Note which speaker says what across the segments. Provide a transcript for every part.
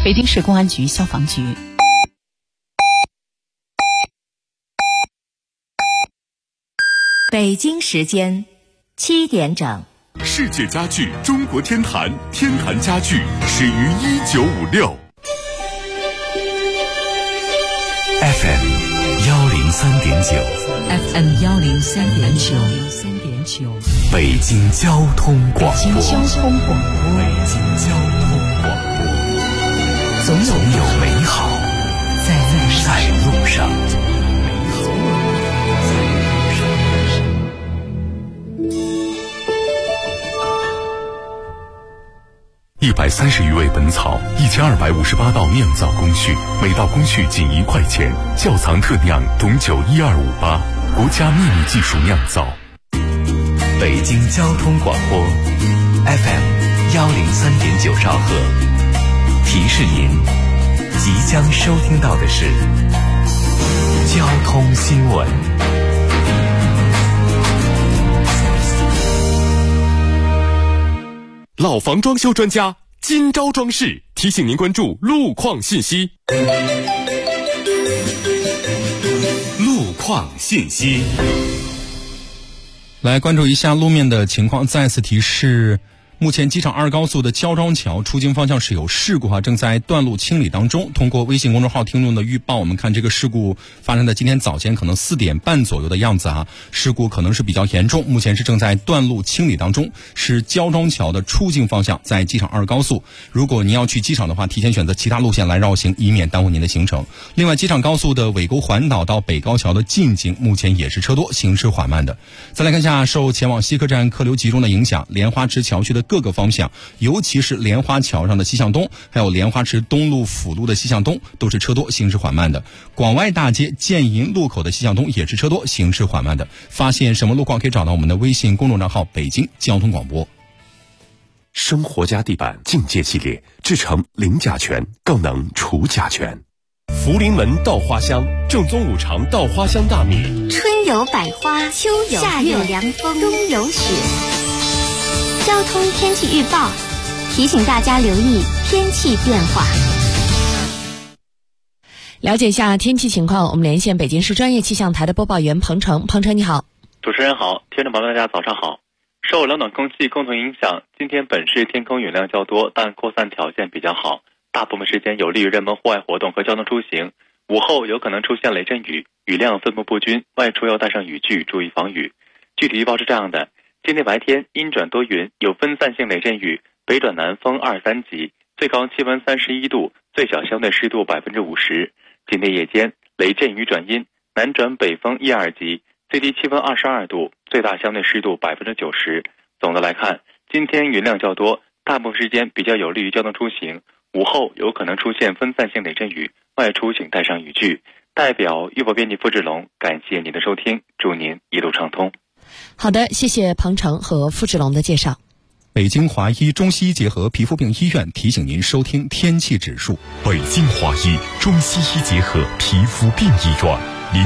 Speaker 1: 北京市公安局消防局。
Speaker 2: 北京时间7点整。
Speaker 3: 世界家具中国天坛，天坛家具始于1956。FM
Speaker 2: 103.9，FM 103.9，
Speaker 3: 北京交通广播，
Speaker 2: 北京交通广播，总有美好在路上。
Speaker 3: 130余味本草，1258道酿造工序，每道工序仅1块钱。窖藏特酿董酒12588，国家秘密技术酿造。
Speaker 2: 北京交通广播 FM 103.9兆赫，提示您即将收听到的是交通新闻。
Speaker 3: 老房装修专家今朝装饰提醒您关注路况信息。路况信息，
Speaker 4: 来关注一下路面的情况。再次提示，目前机场2高速的胶庄桥出京方向是有事故正在断路清理当中。通过微信公众号听众的预报，我们看这个事故发生在今天早前可能4点半左右的样子事故可能是比较严重，目前是正在断路清理当中，是胶庄桥的出境方向，在机场2高速。如果您要去机场的话，提前选择其他路线来绕行，以免耽误您的行程。另外，机场高速的尾沟环岛到北高桥的进京目前也是车多，行驶缓慢的。再来看一下，受前往西客站客流集中的影响，莲花池桥区的各个方向，尤其是莲花桥上的西向东，还有莲花池东路辅路的西向东都是车多，行驶缓慢的。广外大街建银路口的西向东也是车多，行驶缓慢的。发现什么路况可以找到我们的微信公众账号北京交通广播。
Speaker 3: 生活家地板境界系列，制成零甲醛，更能除甲醛。福临门稻花香，正宗5常稻花香大米。
Speaker 5: 春有百花，秋有夏有凉风，冬有雪。交通天气预报提醒大家留意天气变化。
Speaker 2: 了解一下天气情况，我们连线北京市专业气象台的播报员彭程。彭程你好。
Speaker 6: 主持人好，听众朋友大家早上好。受冷暖空气共同影响，今天本市天空云量较多，但扩散条件比较好，大部分时间有利于人们户外活动和交通出行。午后有可能出现雷阵雨，雨量分布不均，外出要带上雨具，注意防雨。具体预报是这样的：今天白天阴转多云，有分散性雷阵雨，北转南风2、3级，最高气温31度，最小相对湿度50%。今天夜间雷阵雨转阴，南转北风1、2级，最低气温22度，最大相对湿度90%。总的来看，今天云量较多，大部分时间比较有利于交通出行。午后有可能出现分散性雷阵雨，外出请带上雨具。代表预报编辑付志龙，感谢您的收听，祝您一路畅通。
Speaker 2: 好的，谢谢彭程和付志龙的介绍。
Speaker 4: 北京华医中西医结合皮肤病医院提醒您收听天气指数。
Speaker 3: 北京华医中西医结合皮肤病医院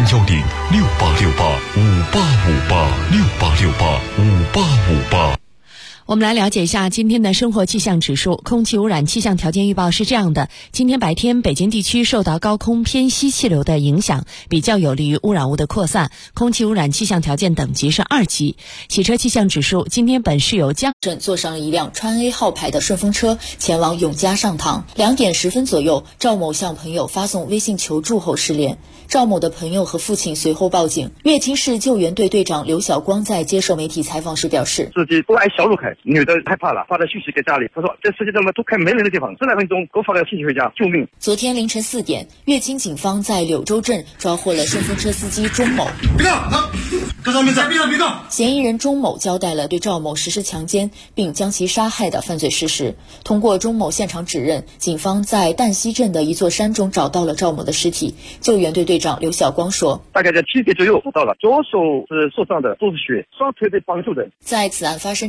Speaker 3: ，0106868585858，688585858。
Speaker 2: 我们来了解一下今天的生活气象指数。空气污染气象条件预报是这样的：今天白天北京地区受到高空偏西气流的影响，比较有利于污染物的扩散，空气污染气象条件等级是2级。汽车气象指数，今天本市有江镇坐上了一辆川 A 号牌的顺风车前往永嘉上塘。2点10分左右，赵某向朋友发送微信求助后失联，赵某的朋友和父亲随后报警。乐清市救援队队长刘晓光在接受媒体采访时表示，
Speaker 7: 自己都按小路开，女的害怕了，发了讯息给家里，他说这世界上面都开没人的地方，10来分钟给我发了信息回家，救命。
Speaker 2: 昨天凌晨4点，乐清警方在柳州镇抓获了顺风车司机钟某。
Speaker 7: 别动，跟上面站，别动。
Speaker 2: 嫌疑人钟某交代了对赵某实施强奸并将其杀害的犯罪事实。通过钟某现场指认，警方在旦溪镇的一座山中找到了赵某的尸体。救援队队长刘晓光说，
Speaker 7: 大概在7点左右找到了，左手是受伤的，都是血，双腿被绑住的。
Speaker 2: 在此案发生之前，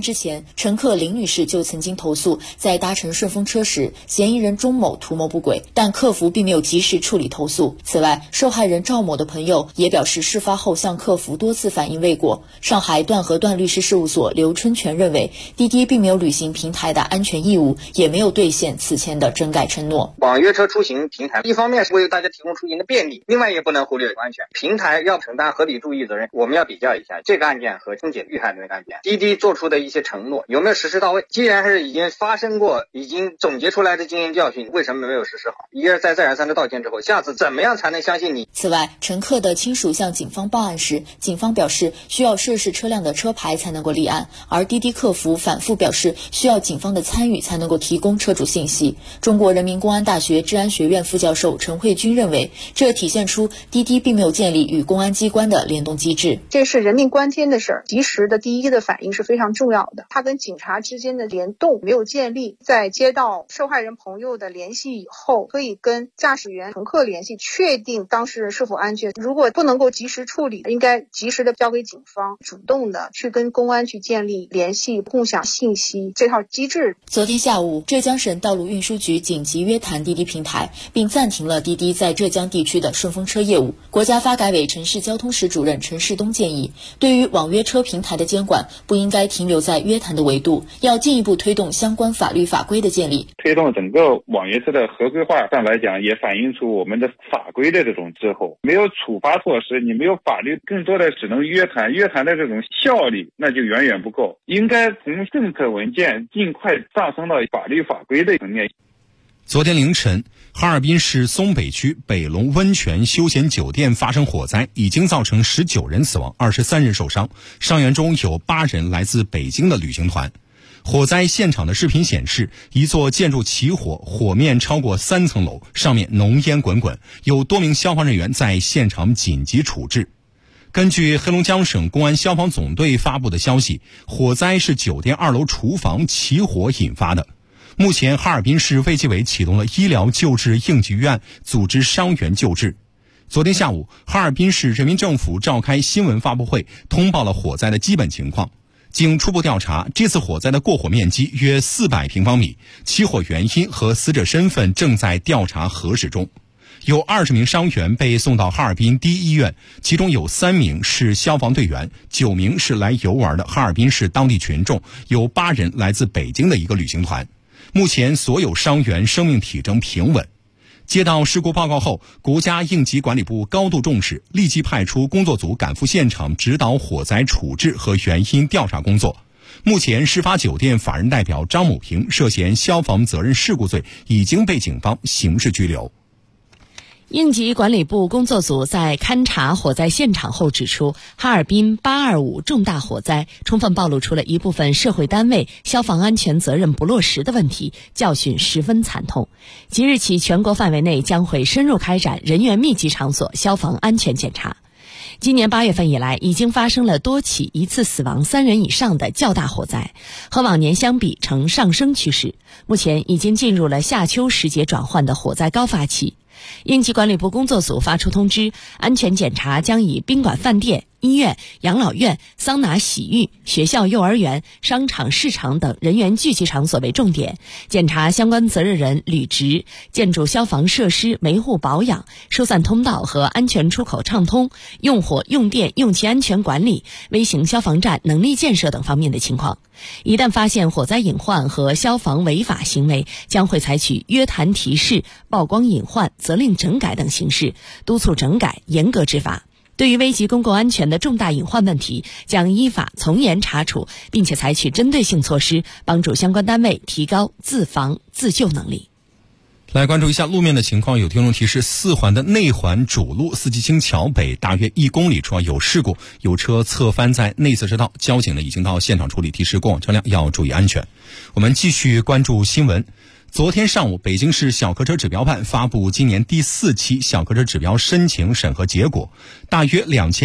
Speaker 8: 乘客林女士就曾经投诉，在搭乘顺风车时，嫌疑人钟某图谋不轨，但客服并没有及时处理投诉。此外，受害人赵某的朋友也表示，事发后向客服多次反映未果。上海段和段律师事务所刘春全认为，滴滴并没有履行平台的安全义务，也没有兑现此前的整改承诺。
Speaker 9: 网约车出行平台一方面是为大家提供出行的便利，另外也不能忽略安全。平台要承担合理注意责任。我们要比较一下这个案件和春节遇害的那个案件，滴滴做出的一些承诺有没有实施到位？既然是已经发生过，已经总结出来的经验教训，为什么没有实施好？一而再再而三的道歉之后，下次怎么样才能相信你？
Speaker 8: 此外，乘客的亲属向警方报案时，警方表示需要涉事车辆的车牌才能够立案，而滴滴客服反复表示需要警方的参与才能够提供车主信息。中国人民公安大学治安学院副教授陈慧君认为，这体现出滴滴并没有建立与公安机关的联动机制。
Speaker 10: 这是人命关天的事儿，及时的第一的反应是非常重要的。他跟警察之间的联动没有建立，在接到受害人朋友的联系以后，可以跟驾驶员、乘客联系，确定当事人是否安全。如果不能够及时处理，应该及时的交给警方，主动的去跟公安去建立联系、共享信息这套机制。
Speaker 8: 昨天下午，浙江省道路运输局紧急约谈滴滴平台，并暂停了滴滴在浙江地区的顺风车业务。国家发改委城市交通室主任陈世东建议，对于网约车平台的监管不应该停留在约谈的维度，要进一步推动相关法律法规的建立。
Speaker 11: 推动整个网约车的合规化上来讲，也反映出我们的法规的这种滞后，没有处罚措施，你没有法律，更多的只能约谈，约谈的这种效力那就远远不够，应该从政策文件尽快上升到法律法规的层面。
Speaker 4: 昨天凌晨，哈尔滨市松北区北龙温泉休闲酒店发生火灾，已经造成19人死亡，23人受伤，伤员中有8人来自北京的旅行团。火灾现场的视频显示，一座建筑起火，火面超过3层楼，上面浓烟滚滚，有多名消防人员在现场紧急处置。根据黑龙江省公安消防总队发布的消息，火灾是酒店2楼厨房起火引发的。目前，哈尔滨市卫计委启动了医疗救治应急预案，组织伤员救治。昨天下午，哈尔滨市人民政府召开新闻发布会，通报了火灾的基本情况。经初步调查，这次火灾的过火面积约400平方米，起火原因和死者身份正在调查核实中。有20名伤员被送到哈尔滨第一医院，其中有3名是消防队员，9名是来游玩的哈尔滨市当地群众，有8人来自北京的一个旅行团。目前所有伤员生命体征平稳。接到事故报告后，国家应急管理部高度重视，立即派出工作组赶赴现场指导火灾处置和原因调查工作。目前，事发酒店法人代表张某平涉嫌消防责任事故罪已经被警方刑事拘留。
Speaker 2: 应急管理部工作组在勘察火灾现场后指出，哈尔滨825重大火灾充分暴露出了一部分社会单位消防安全责任不落实的问题，教训十分惨痛。即日起，全国范围内将会深入开展人员密集场所消防安全检查。今年8月份以来，已经发生了多起一次死亡3人以上的较大火灾，和往年相比呈上升趋势。目前已经进入了夏秋时节转换的火灾高发期。应急管理部工作组发出通知，安全检查将以宾馆、饭店、医院、养老院、桑拿、洗浴、学校、幼儿园、商场、市场等人员聚集场所为重点，检查相关责任人履职、建筑消防设施维护保养、疏散通道和安全出口畅通、用火、用电、用气安全管理、微型消防站能力建设等方面的情况。一旦发现火灾隐患和消防违法行为，将会采取约谈提示、曝光隐患、责令整改等形式，督促整改，严格执法。对于危及公共安全的重大隐患问题，将依法从严查处，并且采取针对性措施，帮助相关单位提高自防自救能力。
Speaker 4: 来关注一下路面的情况，有听众提示4环的内环主路四季青桥北大约1公里处有事故，有车侧翻在内侧车道，交警呢已经到现场处理，提示过往车辆要注意安全。我们继续关注新闻。昨天上午，北京市小客车指标办发布今年第4期小客车指标申请审核结果，大约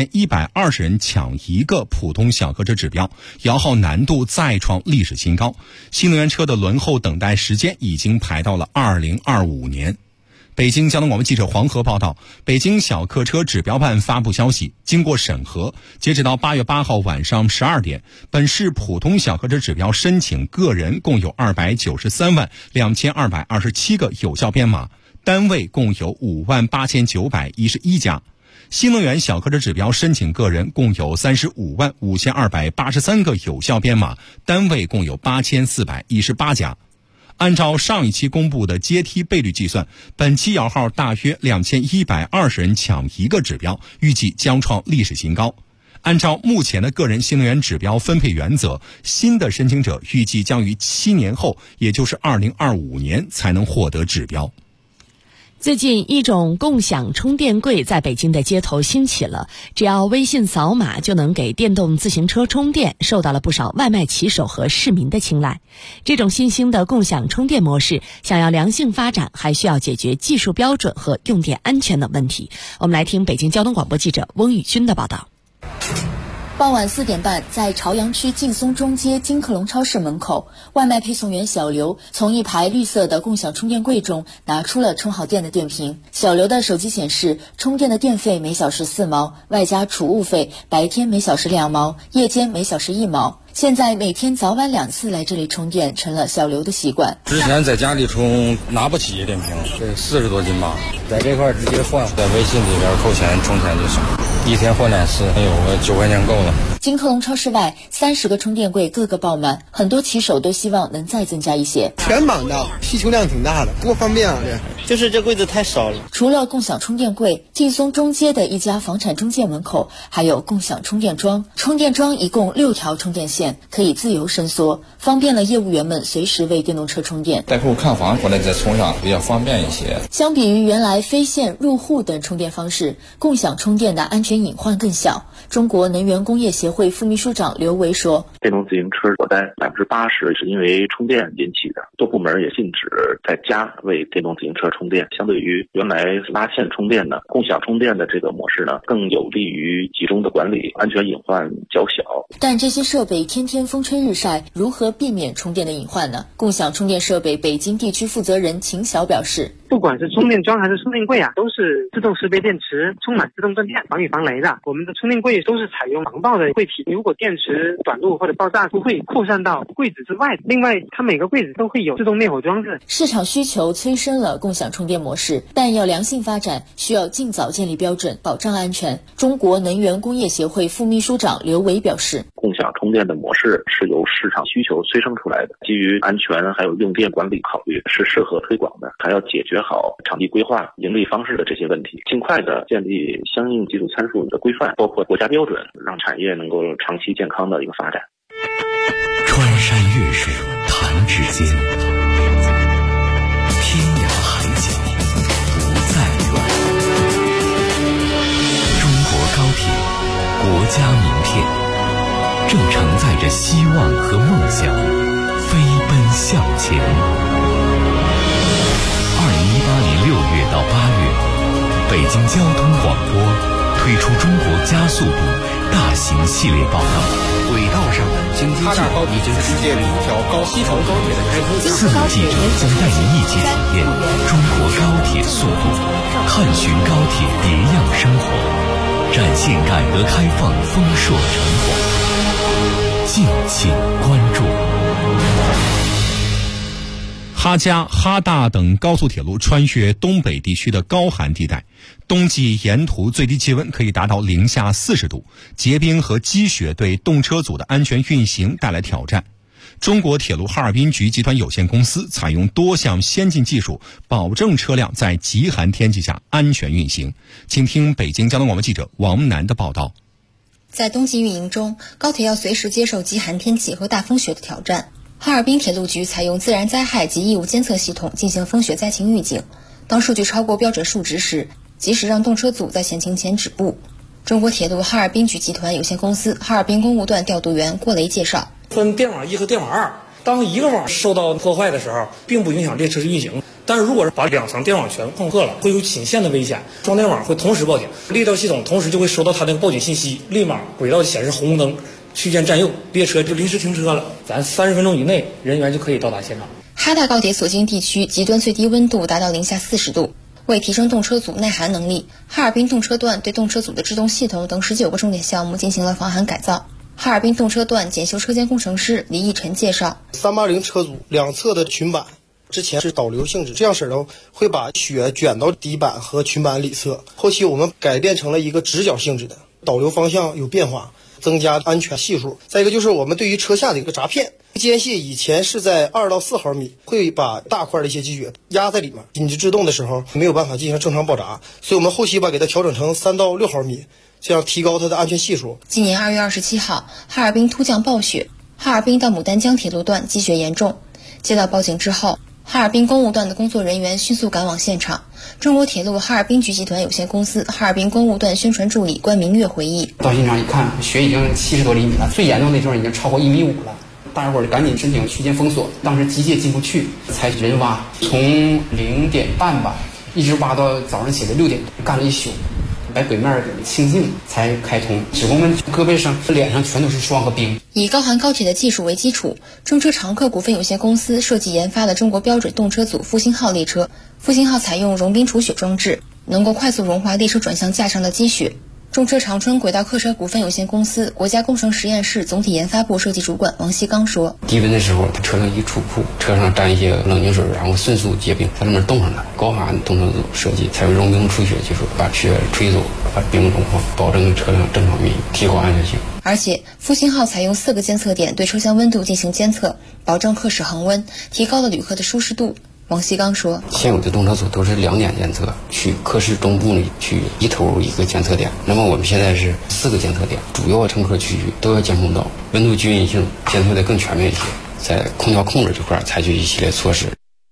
Speaker 4: 2120人抢一个普通小客车指标，摇号难度再创历史新高。新能源车的轮候等待时间已经排到了2025年。 北京交通广播记者黄河报道，北京小客车指标办发布消息，经过审核，截止到8月8号晚上12点，本市普通小客车指标申请个人共有2932227个有效编码，单位共有58911家。新能源小客车指标申请个人共有355283个有效编码，单位共有8418家。按照上一期公布的阶梯倍率计算，本期摇号大约2120人抢一个指标，预计将创历史新高。按照目前的个人新能源指标分配原则，新的申请者预计将于7年后，也就是2025年才能获得指标。
Speaker 2: 最近一种共享充电柜在北京的街头兴起了，只要微信扫码就能给电动自行车充电，受到了不少外卖骑手和市民的青睐。这种新兴的共享充电模式想要良性发展，还需要解决技术标准和用电安全等问题。我们来听北京交通广播记者翁宇军的报道。
Speaker 8: 傍晚4点半，在朝阳区劲松中街金客隆超市门口，外卖配送员小刘从一排绿色的共享充电柜中拿出了充好电的电瓶。小刘的手机显示，充电的电费每小时4毛，外加储物费，白天每小时2毛，夜间每小时1毛。现在每天早晚2次来这里充电成了小刘的习惯。
Speaker 12: 之前在家里充拿不起电瓶，这40多斤吧，在这块直接换，在微信里边扣钱充钱就行，一天换2次，有个9块钱够了。
Speaker 8: 金客隆超市外30个充电柜个个爆满，很多骑手都希望能再增加一些。
Speaker 13: 全满的，需求量挺大的，多方便啊！就是这柜子太少了。
Speaker 8: 除了共享充电柜，劲松中街的一家房产中介门口还有共享充电桩。充电桩一共6条充电线，可以自由伸缩，方便了业务员们随时为电动车充电。
Speaker 12: 带客户看房回来再充上比较方便一些。
Speaker 8: 相比于原来非线入户等充电方式，共享充电的安全隐患更小。中国能源工业协会副秘书长刘维说，
Speaker 14: 电动自行车火灾80%是因为充电引起的，多部门也禁止在家为电动自行车充电。相对于原来拉线充电呢，共享充电的这个模式呢，更有利于集中的管理，安全隐患较小。
Speaker 8: 但这些设备天天风吹日晒，如何避免充电的隐患呢？共享充电设备北京地区负责人秦晓表示，
Speaker 15: 不管是充电桩还是充电柜啊，都是自动识别电池，充满自动断电，防雨防雷的。我们的充电柜都是采用防爆的柜体，如果电池短路或者爆炸，不会扩散到柜子之外。另外，它每个柜子都会有自动灭火装置。
Speaker 8: 市场需求催生了共享充电模式，但要良性发展，需要尽早建立标准，保障安全。中国能源工业协会副秘书长刘维表示，
Speaker 14: 共享充电的模式是由市场需求催生出来的，基于安全还有用电管理考虑，是适合推广的，还要解决好场地规划、盈利方式的这些问题，尽快的建立相应技术参数的规范，包括国家标准，让产业能够长期健康的一个发展。
Speaker 3: 穿山越水弹指间，天涯海角不再远。中国高铁，国家名片，正承载着希望和梦想，飞奔向前。2018年6月到8月，北京交通广播推出中国加速度大型系列报道。轨道上的京津冀已经世界里一条西城高铁的开通，4路记者将带您一起体验中国高铁速度，探寻高铁别样生活，展现改革开放丰硕成果。敬请关注。
Speaker 4: 哈嘉、哈大等高速铁路穿越东北地区的高寒地带，冬季沿途最低气温可以达到零下40度，结冰和积雪对动车组的安全运行带来挑战。中国铁路哈尔滨局集团有限公司采用多项先进技术，保证车辆在极寒天气下安全运行。请听北京交通广播记者王楠的报道。
Speaker 16: 在冬季运营中，高铁要随时接受极寒天气和大风雪的挑战。哈尔滨铁路局采用自然灾害及异物监测系统进行风雪灾情预警，当数据超过标准数值时，及时让动车组在限行前止步。中国铁路哈尔滨局集团有限公司哈尔滨公务段调度员郭雷介绍，
Speaker 17: 分电网1和电网2，当一个网受到破坏的时候，并不影响列车运行，但是如果是把2层电网全碰破了，会有寝线的危险，双电网会同时报警，列车系统同时就会收到它的报警信息，立马轨道显示红灯，区间占用，列车就临时停车了，咱30分钟以内人员就可以到达现场。
Speaker 16: 哈大高铁所经地区极端最低温度达到零下40度， 为提升动车组耐寒能力，哈尔滨动车段对动车组的制动系统等19个重点项目进行了防寒改造。哈尔滨动车段检修车间工程师李义晨介绍
Speaker 18: ，380车组两侧的裙板之前是导流性质，这样式的会把雪卷到底板和裙板里侧，后期我们改变成了一个直角性质的，导流方向有变化，增加安全系数。再一个就是我们对于车下的一个闸片间隙，以前是在2到4毫米，会把大块的一些积雪压在里面，紧急制动的时候没有办法进行正常爆炸，所以我们后期给它调整成3到6毫米，这样提高它的安全系数。
Speaker 16: 今年2月27号，哈尔滨突降暴雪，哈尔滨到牡丹江铁路段积雪严重。接到报警之后，哈尔滨公务段的工作人员迅速赶往现场。中国铁路哈尔滨局集团有限公司哈尔滨公务段宣传助理关明月回忆，
Speaker 19: 到现场一看，雪已经70多厘米了，最严重的地方已经超过1.5米了。大伙儿赶紧申请区间封锁，当时机械进不去，采取人挖，从0点半吧，一直挖到早上起来6点，干了一宿，把轨面给清净才开通。职工们胳膊上、脸上全都是霜和冰。
Speaker 16: 以高寒高铁的技术为基础，中车长客股份有限公司设计研发的中国标准动车组复兴号列车，复兴号采用融冰除雪装置，能够快速融化列车转向架上的积雪。中车长春轨道客车股份有限公司国家工程实验室总体研发部设计主管王锡刚说，
Speaker 19: 低温的时候，车上一出库，车上沾一些冷凝水，然后迅速结冰，在那边冻上了。高寒动车组设计采用融冰除雪技术，把雪吹走，把冰融化，保证车辆正常运行，提高安全性。
Speaker 16: 而且复兴号采用4个监测点对车厢温度进行监测，保证客室恒温，提高了旅客的舒适度。王锡刚说，
Speaker 19: 现有的动车组都是2点监测，去客室中部里去一头一个监测点，那么我们现在是4个监测点，主要乘客区域都要监控到，温度均匀性监测的更全面一些，在空调控制这块采取一系列措施。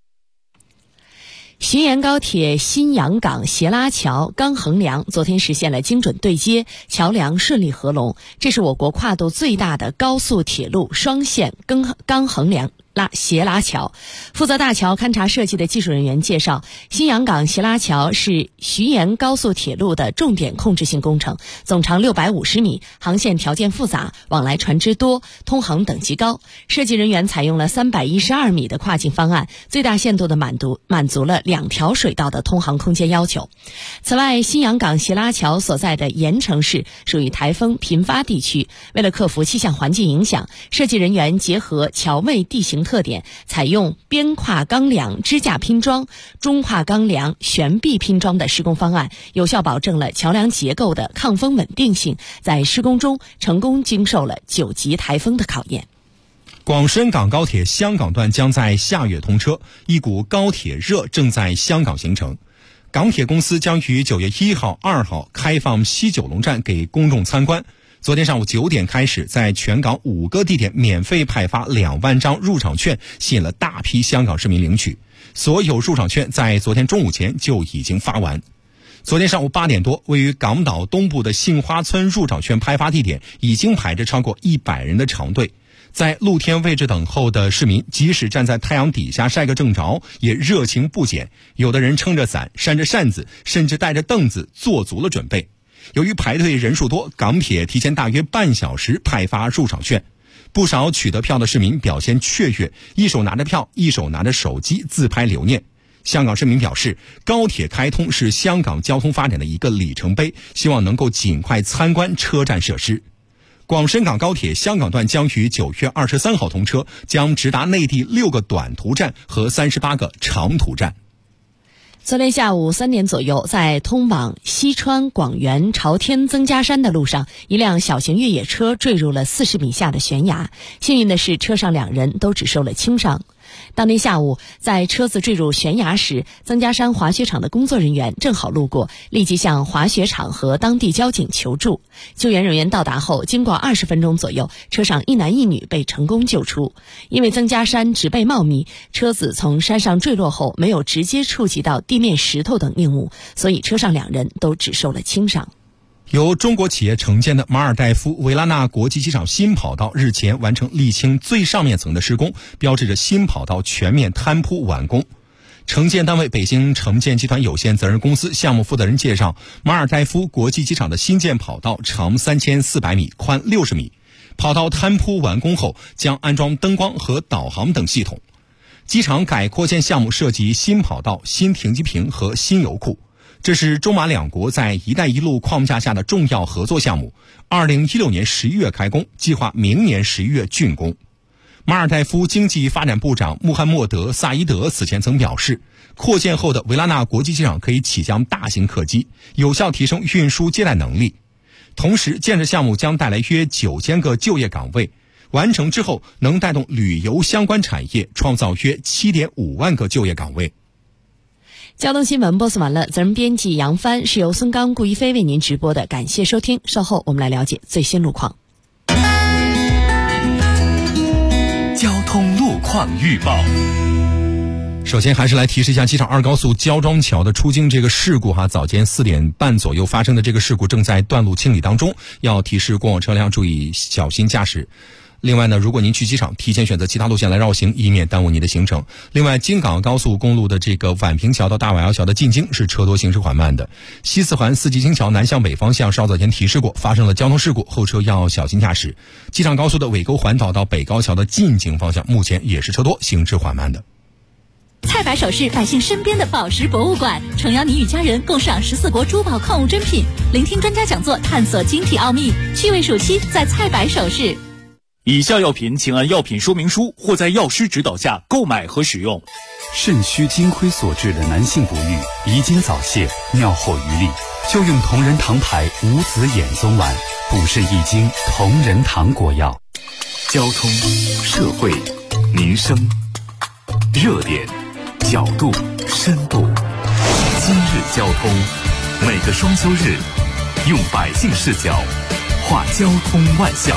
Speaker 2: 浔阳高铁新阳港斜拉桥钢横梁昨天实现了精准对接，桥梁顺利合龙，这是我国跨度最大的高速铁路双线钢横梁斜拉桥。负责大桥勘察设计的技术人员介绍，新阳港斜拉桥是浔阳高速铁路的重点控制性工程，总长650米，航线条件复杂，往来船只多，通航等级高。设计人员采用了312米的跨境方案，最大限度地满足了2条水道的通航空间要求。此外，新阳港斜拉桥所在的盐城市属于台风频发地区，为了克服气象环境影响，设计人员结合桥位地形特点，采用边跨钢梁支架拼装、中跨钢梁悬臂拼装的施工方案，有效保证了桥梁结构的抗风稳定性，在施工中成功经受了9级台风的考验。
Speaker 4: 广深港高铁香港段将在下月通车，一股高铁热正在香港形成。港铁公司将于9月1号、2号开放西九龙站给公众参观。昨天上午9点开始，在全港5个地点免费派发2万张入场券，吸引了大批香港市民领取。所有入场券在昨天中午前就已经发完。昨天上午8点多，位于港岛东部的杏花村入场券派发地点已经排着超过100人的长队。在露天位置等候的市民，即使站在太阳底下晒个正着，也热情不减。有的人撑着伞，扇着扇子，甚至带着凳子，做足了准备。由于排队人数多，港铁提前大约半小时派发入场券。不少取得票的市民表现雀跃，一手拿着票，一手拿着手机自拍留念。香港市民表示，高铁开通是香港交通发展的一个里程碑，希望能够尽快参观车站设施。广深港高铁香港段将于9月23号通车，将直达内地6个短途站和38个长途站。
Speaker 2: 昨天下午3点左右，在通往西川、广元、朝天、曾家山的路上，一辆小型越野车坠入了40米下的悬崖。幸运的是，车上2人都只受了轻伤。当天下午，在车子坠入悬崖时，曾家山滑雪场的工作人员正好路过，立即向滑雪场和当地交警求助。救援人员到达后，经过20分钟左右，车上1男1女被成功救出。因为曾家山植被茂密，车子从山上坠落后没有直接触及到地面石头等硬物，所以车上2人都只受了轻伤。
Speaker 4: 由中国企业承建的马尔代夫维拉纳国际机场新跑道日前完成沥青最上面层的施工，标志着新跑道全面摊铺完工。承建单位北京承建集团有限责任公司项目负责人介绍，马尔代夫国际机场的新建跑道长3400米，宽60米。跑道摊铺完工后，将安装灯光和导航等系统。 机场改扩建项目涉及新跑道、新停机坪和新油库，这是中马两国在“一带一路”框架下的重要合作项目。2016年11月开工，计划明年11月竣工。马尔代夫经济发展部长穆罕默德·萨伊德此前曾表示，扩建后的维拉纳国际机场可以起降大型客机，有效提升运输接待能力。同时，建设项目将带来约9000个就业岗位，完成之后能带动旅游相关产业，创造约7.5万个就业岗位。
Speaker 2: 交通新闻播送完了，责任编辑杨帆，是由孙刚、顾一飞为您直播的，感谢收听。稍后我们来了解最新路况。
Speaker 3: 交通路况预报。
Speaker 4: 首先还是来提示一下机场2高速焦庄桥的出京这个事故早间4点半左右发生的这个事故正在段路清理当中，要提示过往车辆注意小心驾驶。另外呢，如果您去机场，提前选择其他路线来绕行，以免耽误你的行程。另外，京港高速公路的这个宛平桥到大瓦窑桥的进京是车多行驶缓慢的。西四环四季青桥南向北方向稍早前提示过发生了交通事故，后车要小心驾驶。机场高速的尾沟环岛到北高桥的进京方向目前也是车多行驶缓慢的。
Speaker 1: 蔡百首饰百姓身边的宝石博物馆，诚邀你与家人共赏14国珠宝矿物珍品，聆听专家讲座，探索晶体奥秘，趣味暑期在蔡百首饰。
Speaker 20: 以下药品请按药品说明书或在药师指导下购买和使用。
Speaker 3: 肾虚金亏所致的男性不育、遗精早泄、尿后余力，就用同仁堂牌无籽眼松丸，补肾益精同仁堂国药。
Speaker 21: 交通、社会、民生，热点、角度、深度。今日交通，每个双休日，用百姓视角画交通万象。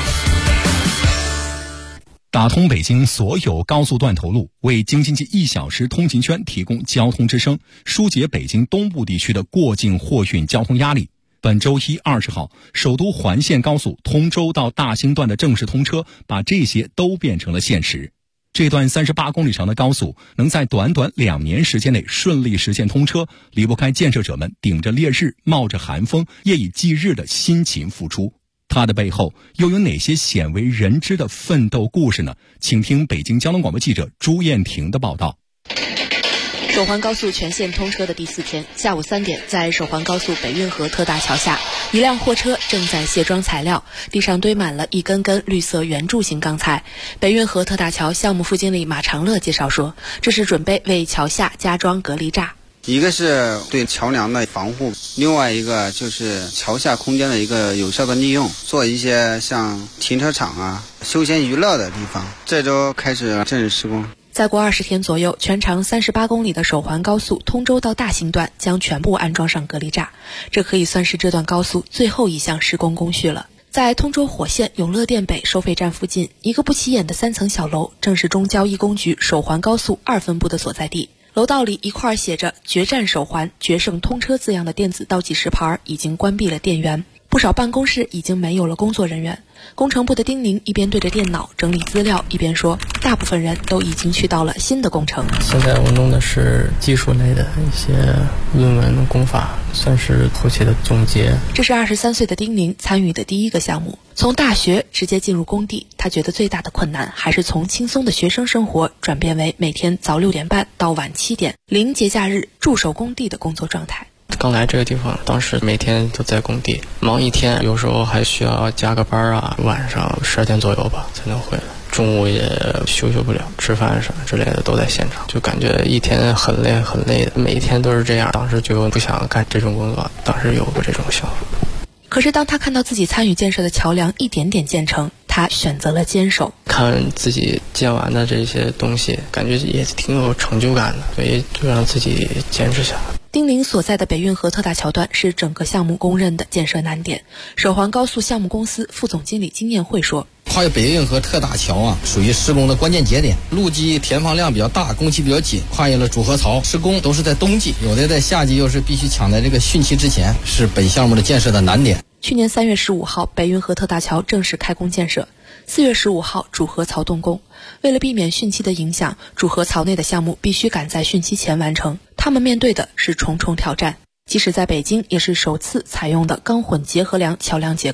Speaker 4: 打通北京所有高速断头路，为京津冀1小时通勤圈提供交通之声，疏解北京东部地区的过境货运交通压力。本周一20号，首都环线高速通州到大兴段的正式通车，把这些都变成了现实。这段38公里长的高速能在短短2年时间内顺利实现通车，离不开建设者们顶着烈日、冒着寒风、夜以继日的辛勤付出。它的背后又有哪些鲜为人知的奋斗故事呢？请听北京交通广播记者朱艳婷的报道。
Speaker 2: 首环高速全线通车的第4天，下午3点，在首环高速北运河特大桥下，一辆货车正在卸装材料，地上堆满了一根根绿色圆柱形钢材。北运河特大桥项目副经理马长乐介绍说，这是准备为桥下加装隔离栅。
Speaker 22: 一个是对桥梁的防护，另外一个就是桥下空间的一个有效的利用，做一些像停车场啊、休闲娱乐的地方。这周开始正式施工。
Speaker 2: 再过20天左右，全长38公里的首环高速通州到大兴段将全部安装上隔离栅，这可以算是这段高速最后一项施工工序了。在通州火线永乐店北收费站附近，一个不起眼的3层小楼，正是中交一工局首环高速2分部的所在地。楼道里一块写着决战首环、决胜通车字样的电子倒计时牌已经关闭了电源，不少办公室已经没有了工作人员。工程部的丁宁一边对着电脑整理资料，一边说，大部分人都已经去到了新的工程。
Speaker 23: 现在我弄的是技术类的一些论文功法，算是后期的总结。
Speaker 2: 这是23岁的丁宁参与的第一个项目，从大学直接进入工地，他觉得最大的困难还是从轻松的学生生活转变为每天早6点半到晚7点零节假日驻守工地的工作状态。
Speaker 23: 刚来这个地方，当时每天都在工地忙一天，有时候还需要加个班啊，晚上12点左右吧才能回来，中午也休息不了，吃饭什么之类的都在现场，就感觉一天很累很累的，每一天都是这样。当时就不想干这种工作，当时有过这种想法。
Speaker 2: 可是当他看到自己参与建设的桥梁一点点建成，他选择了坚守。
Speaker 23: 看自己建完的这些东西，感觉也挺有成就感的，所以就让自己坚持下来。
Speaker 2: 丁宁所在的北运河特大桥段是整个项目公认的建设难点。首环高速项目公司副总经理金彦会说，
Speaker 24: 跨越北运河特大桥啊，属于施工的关键节点，路基填放量比较大，工期比较紧，跨越了主河槽，施工都是在冬季，有的在夏季，又是必须抢在这个汛期之前，是本项目的建设的难点。
Speaker 2: 去年3月15号，北运河特大桥正式开工建设。4月15号，主河槽动工。为了避免汛期的影响，主河槽内的项目必须赶在汛期前完成。他们面对的是重重挑战，即使在北京，也是首次采用的钢混结合梁桥梁结构。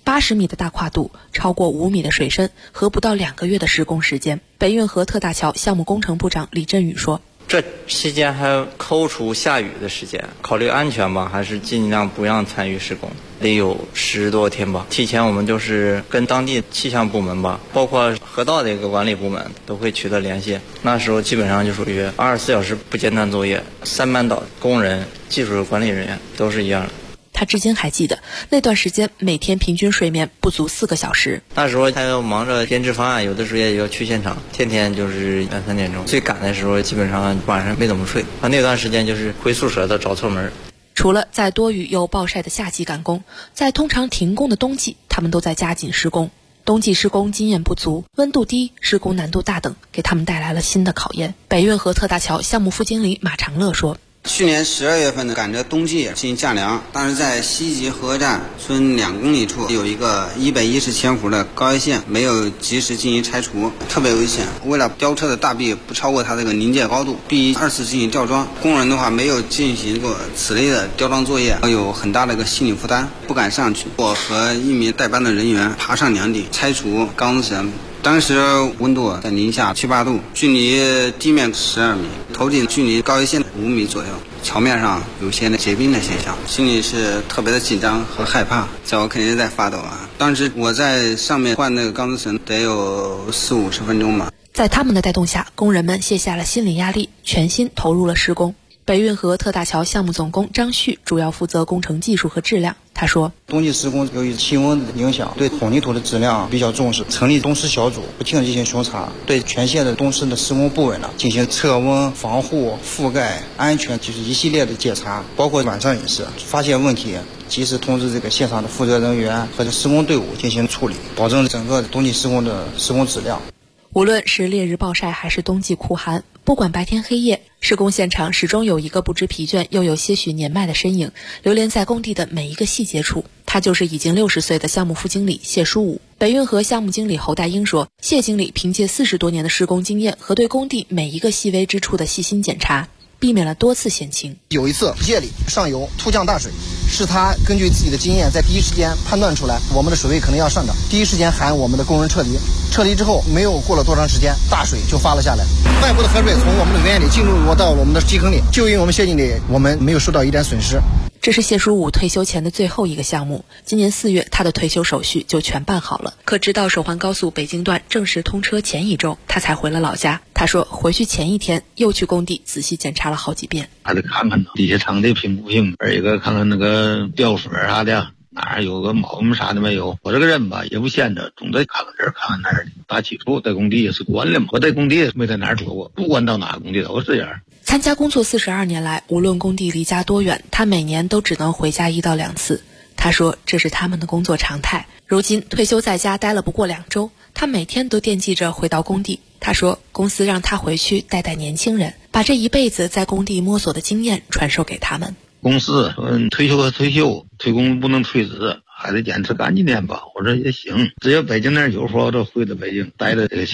Speaker 2: 80米的大跨度，超过5米的水深和不到2个月的施工时间。北运河特大桥项目工程部长李振宇说，
Speaker 5: 这期间还扣除下雨的时间，考虑安全吧，还是尽量不让参与施工，得有10多天吧。提前我们就是跟当地气象部门吧，包括河道的一个管理部门都会取得联系。那时候基本上就属于24小时不间断作业，3班倒，工人、技术管理人员都是一样的。
Speaker 2: 他至今还记得那段时间每天平均睡眠不足4个小时。
Speaker 5: 那时候还要忙着编制方案，有的时候也要去现场，天天就是2、3点钟。最赶的时候基本上晚上没怎么睡，那段时间就是回宿舍的找错门。
Speaker 2: 除了在多雨又暴晒的夏季赶工，在通常停工的冬季，他们都在加紧施工。冬季施工经验不足，温度低，施工难度大等，给他们带来了新的考验。北运河特大桥项目副经理马长乐说，
Speaker 22: 去年12月份赶着冬季进行降梁，当时在西集河站村2公里处有一个110千伏的高压线，没有及时进行拆除，特别危险。为了吊车的大臂不超过它这个临界高度，必须2次进行吊装。工人的话没有进行过此类的吊装作业，有很大的一个心理负担，不敢上去。我和1名带班的人员爬上梁顶拆除钢丝绳。当时温度在零下7、8度，距离地面12米，头顶距离高压线5米左右。桥面上有些结冰的现象，心里是特别的紧张和害怕，脚肯定在发抖啊。当时我在上面换那个钢丝绳得有40、50分钟吧。
Speaker 2: 在他们的带动下，工人们卸下了心理压力，全心投入了施工。北运河特大桥项目总工张旭主要负责工程技术和质量。他说，
Speaker 6: 冬季施工由于气温的影响，对混凝土的质量比较重视，成立冬施小组，不停进行巡查，对全线的冬施的施工部位呢进行测温、防护、覆盖、安全，就是一系列的检查，包括晚上也是发现问题及时通知这个现场的负责人员和施工队伍进行处理，保证整个冬季施工的施工质量。
Speaker 2: 无论是烈日暴晒还是冬季酷寒，不管白天黑夜，施工现场始终有一个不知疲倦又有些许年迈的身影，流连在工地的每一个细节处。他就是已经60岁的项目副经理谢书武。北运河项目经理侯大英说，谢经理凭借40多年的施工经验和对工地每一个细微之处的细心检查，避免了多次险情。
Speaker 6: 有一次夜里上游突降大水，是他根据自己的经验在第一时间判断出来我们的水位可能要上涨，第一时间喊我们的工人撤离。撤离之后没有过了多长时间，大水就发了下来，外部的河水从我们的原野里进入到我们的基坑里，就因为我们谢经理我们没有受到一点损失。
Speaker 2: 这是谢书武退休前的最后一个项目，今年4月他的退休手续就全办好了。可直到首环高速北京段正式通车前1周，他才回了老家。他说回去前1天又去工地仔细检查了好几遍，
Speaker 7: 还得看看底下场地平不平，而一个看看那个吊水啥的哪儿有个毛病啥的没有。我这个人吧也不闲着，总得看看这儿看看那儿的。打起初在工地也是惯了嘛，我在工地没在哪儿做过，不管到哪个工地都是这样。
Speaker 2: 参加工作42年来，无论工地离家多远，他每年都只能回家1到2次。他说这是他们的工作常态。如今退休在家待了不过2周，他每天都惦记着回到工地。他说公司让他回去带带年轻人，把这一辈子在工地摸索的经验传授给他们。
Speaker 7: 公司说退休和退休，退工不能退职，还得坚持干几年吧。我说也行，只要北京那儿有活，我就回到北京待着这个